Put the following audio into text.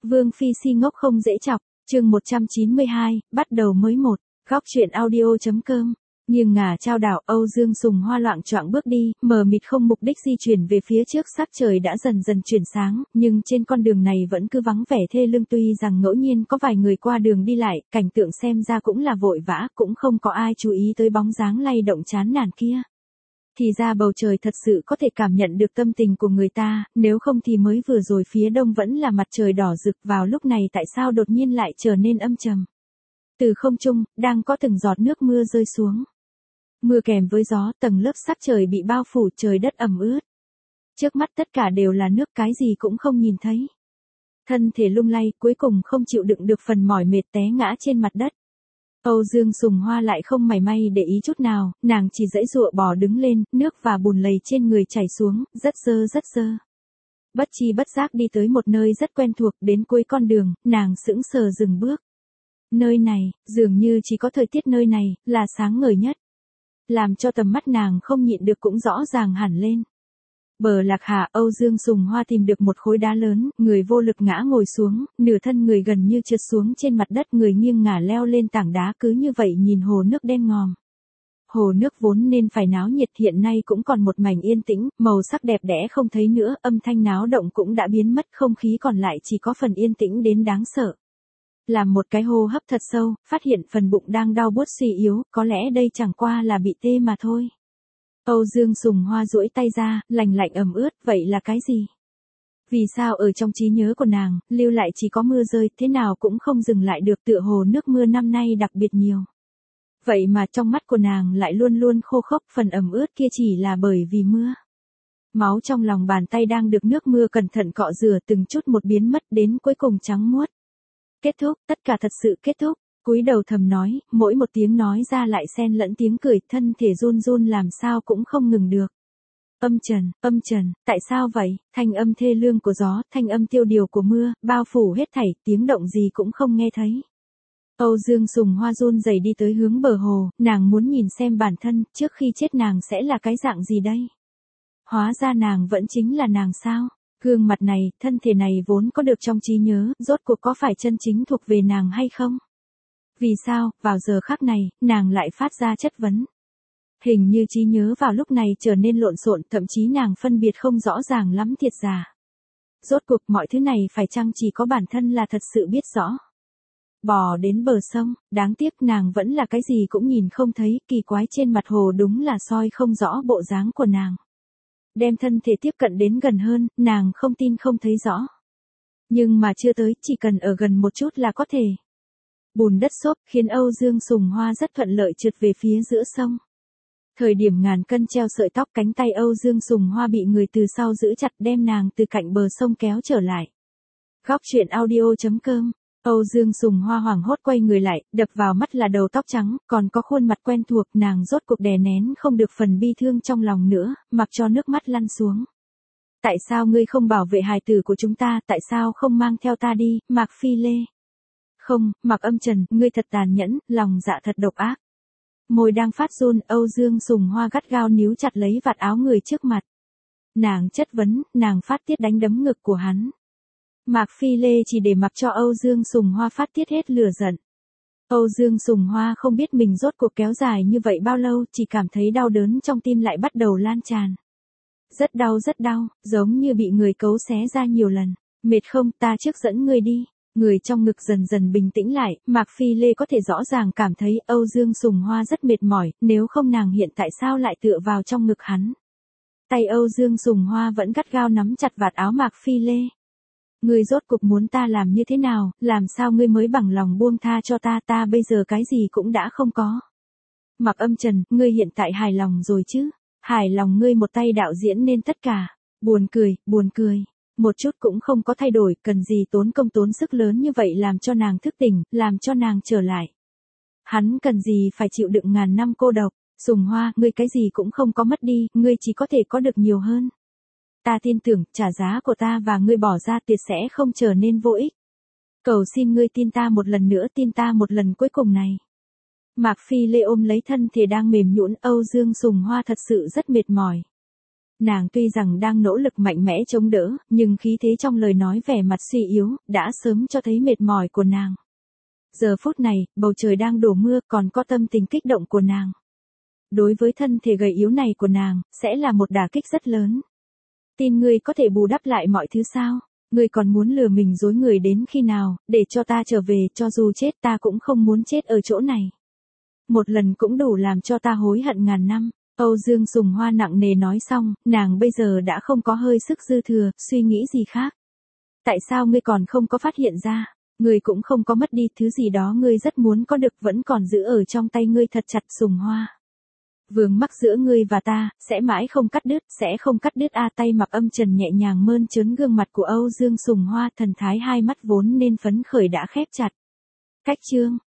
Vương Phi si ngốc không dễ chọc, chương 192, bắt đầu mới một, góc truyện audio.com. Nghiêng ngả trao đảo, Âu Dương Sùng Hoa loạng choạng bước đi, mờ mịt không mục đích di chuyển về phía trước. Sắc trời đã dần dần chuyển sáng, nhưng trên con đường này vẫn cứ vắng vẻ thê lương. Tuy rằng ngẫu nhiên có vài người qua đường đi lại, cảnh tượng xem ra cũng là vội vã, cũng không có ai chú ý tới bóng dáng lay động chán nản kia. Thì ra bầu trời thật sự có thể cảm nhận được tâm tình của người ta, nếu không thì mới vừa rồi phía đông vẫn là mặt trời đỏ rực, vào lúc này tại sao đột nhiên lại trở nên âm trầm. Từ không trung, đang có từng giọt nước mưa rơi xuống. Mưa kèm với gió, tầng lớp sắc trời bị bao phủ, trời đất ẩm ướt. Trước mắt tất cả đều là nước, cái gì cũng không nhìn thấy. Thân thể lung lay, cuối cùng không chịu đựng được phần mỏi mệt té ngã trên mặt đất. Âu Dương Sùng Hoa lại không mảy may để ý chút nào, nàng chỉ giãy giụa bò đứng lên, nước và bùn lầy trên người chảy xuống, rất dơ. Bất chi bất giác đi tới một nơi rất quen thuộc, đến cuối con đường, nàng sững sờ dừng bước. Nơi này, dường như chỉ có thời tiết nơi này, là sáng ngời nhất. Làm cho tầm mắt nàng không nhịn được cũng rõ ràng hẳn lên. Bờ Lạc Hà, Âu Dương Sùng Hoa tìm được một khối đá lớn, người vô lực ngã ngồi xuống, nửa thân người gần như trượt xuống trên mặt đất, người nghiêng ngả leo lên tảng đá, cứ như vậy nhìn hồ nước đen ngòm. Hồ nước vốn nên phải náo nhiệt hiện nay cũng còn một mảnh yên tĩnh, màu sắc đẹp đẽ không thấy nữa, âm thanh náo động cũng đã biến mất, không khí còn lại chỉ có phần yên tĩnh đến đáng sợ. Làm một cái hô hấp thật sâu, phát hiện phần bụng đang đau buốt suy yếu, có lẽ đây chẳng qua là bị tê mà thôi. Âu Dương Sùng Hoa duỗi tay ra, lạnh ẩm ướt, vậy là cái gì? Vì sao ở trong trí nhớ của nàng, lưu lại chỉ có mưa rơi, thế nào cũng không dừng lại được, tựa hồ nước mưa năm nay đặc biệt nhiều. Vậy mà trong mắt của nàng lại luôn luôn khô khốc, phần ẩm ướt kia chỉ là bởi vì mưa. Máu trong lòng bàn tay đang được nước mưa cẩn thận cọ rửa từng chút một biến mất, đến cuối cùng trắng muốt. Kết thúc, tất cả thật sự kết thúc. Cúi đầu thầm nói, mỗi một tiếng nói ra lại xen lẫn tiếng cười, thân thể run làm sao cũng không ngừng được. Âm trần, tại sao vậy? Thanh âm thê lương của gió, thanh âm tiêu điều của mưa, bao phủ hết thảy, tiếng động gì cũng không nghe thấy. Âu Dương Sùng Hoa run rẩy đi tới hướng bờ hồ, nàng muốn nhìn xem bản thân, trước khi chết nàng sẽ là cái dạng gì đây? Hóa ra nàng vẫn chính là nàng sao? Gương mặt này, thân thể này vốn có được trong trí nhớ, rốt cuộc có phải chân chính thuộc về nàng hay không? Vì sao, vào giờ khắc này, nàng lại phát ra chất vấn? Hình như trí nhớ vào lúc này trở nên lộn xộn, thậm chí nàng phân biệt không rõ ràng lắm thiệt giả. Rốt cuộc mọi thứ này phải chăng chỉ có bản thân là thật sự biết rõ? Bò đến bờ sông, đáng tiếc nàng vẫn là cái gì cũng nhìn không thấy, kỳ quái trên mặt hồ đúng là soi không rõ bộ dáng của nàng. Đem thân thể tiếp cận đến gần hơn, nàng không tin không thấy rõ. Nhưng mà chưa tới, chỉ cần ở gần một chút là có thể. Bùn đất xốp khiến Âu Dương Sùng Hoa rất thuận lợi trượt về phía giữa sông. Thời điểm ngàn cân treo sợi tóc, cánh tay Âu Dương Sùng Hoa bị người từ sau giữ chặt, đem nàng từ cạnh bờ sông kéo trở lại. Góc truyện audio.com. Âu Dương Sùng Hoa hoảng hốt quay người lại, đập vào mắt là đầu tóc trắng, còn có khuôn mặt quen thuộc, nàng rốt cuộc đè nén không được phần bi thương trong lòng nữa, mặc cho nước mắt lăn xuống. Tại sao ngươi không bảo vệ hài tử của chúng ta, tại sao không mang theo ta đi, Mạc Phi Lê? Không, Mạc Âm Trần, ngươi thật tàn nhẫn, lòng dạ thật độc ác. Môi đang phát run, Âu Dương Sùng Hoa gắt gao níu chặt lấy vạt áo người trước mặt. Nàng chất vấn, nàng phát tiết đánh đấm ngực của hắn. Mạc Phi Lê chỉ để mặc cho Âu Dương Sùng Hoa phát tiết hết lửa giận. Âu Dương Sùng Hoa không biết mình rốt cuộc kéo dài như vậy bao lâu, chỉ cảm thấy đau đớn trong tim lại bắt đầu lan tràn. Rất đau, giống như bị người cấu xé ra nhiều lần. Mệt không, ta trước dẫn ngươi đi. Người trong ngực dần dần bình tĩnh lại, Mạc Phi Lê có thể rõ ràng cảm thấy Âu Dương Sùng Hoa rất mệt mỏi, nếu không nàng hiện tại sao lại tựa vào trong ngực hắn. Tay Âu Dương Sùng Hoa vẫn gắt gao nắm chặt vạt áo Mạc Phi Lê. Ngươi rốt cuộc muốn ta làm như thế nào, làm sao ngươi mới bằng lòng buông tha cho ta, ta bây giờ cái gì cũng đã không có. Mạc Âm Trần, ngươi hiện tại hài lòng rồi chứ? Hài lòng ngươi một tay đạo diễn nên tất cả. Buồn cười. Một chút cũng không có thay đổi, cần gì tốn công tốn sức lớn như vậy làm cho nàng thức tỉnh, làm cho nàng trở lại. Hắn cần gì phải chịu đựng ngàn năm cô độc. Sùng Hoa, ngươi cái gì cũng không có mất đi, ngươi chỉ có thể có được nhiều hơn. Ta tin tưởng, trả giá của ta và ngươi bỏ ra tuyệt sẽ không trở nên vô ích. Cầu xin ngươi tin ta một lần nữa, tin ta một lần cuối cùng này. Mạc Phi Lê ôm lấy thân thể đang mềm nhũn, Âu Dương Sùng Hoa thật sự rất mệt mỏi. Nàng tuy rằng đang nỗ lực mạnh mẽ chống đỡ, nhưng khí thế trong lời nói vẻ mặt suy yếu, đã sớm cho thấy mệt mỏi của nàng. Giờ phút này, bầu trời đang đổ mưa, còn có tâm tình kích động của nàng. Đối với thân thể gầy yếu này của nàng, sẽ là một đả kích rất lớn. Tin ngươi có thể bù đắp lại mọi thứ sao? Ngươi còn muốn lừa mình dối người đến khi nào, để cho ta trở về, cho dù chết ta cũng không muốn chết ở chỗ này. Một lần cũng đủ làm cho ta hối hận ngàn năm. Âu Dương Sùng Hoa nặng nề nói xong, nàng bây giờ đã không có hơi sức dư thừa, suy nghĩ gì khác. Tại sao ngươi còn không có phát hiện ra? Ngươi cũng không có mất đi thứ gì đó ngươi rất muốn có được vẫn còn giữ ở trong tay ngươi thật chặt Sùng Hoa. Vướng mắc giữa ngươi và ta, sẽ mãi không cắt đứt, sẽ không cắt đứt tay mặc âm trần nhẹ nhàng mơn trớn gương mặt của Âu Dương Sùng Hoa, thần thái hai mắt vốn nên phấn khởi đã khép chặt. Cách chương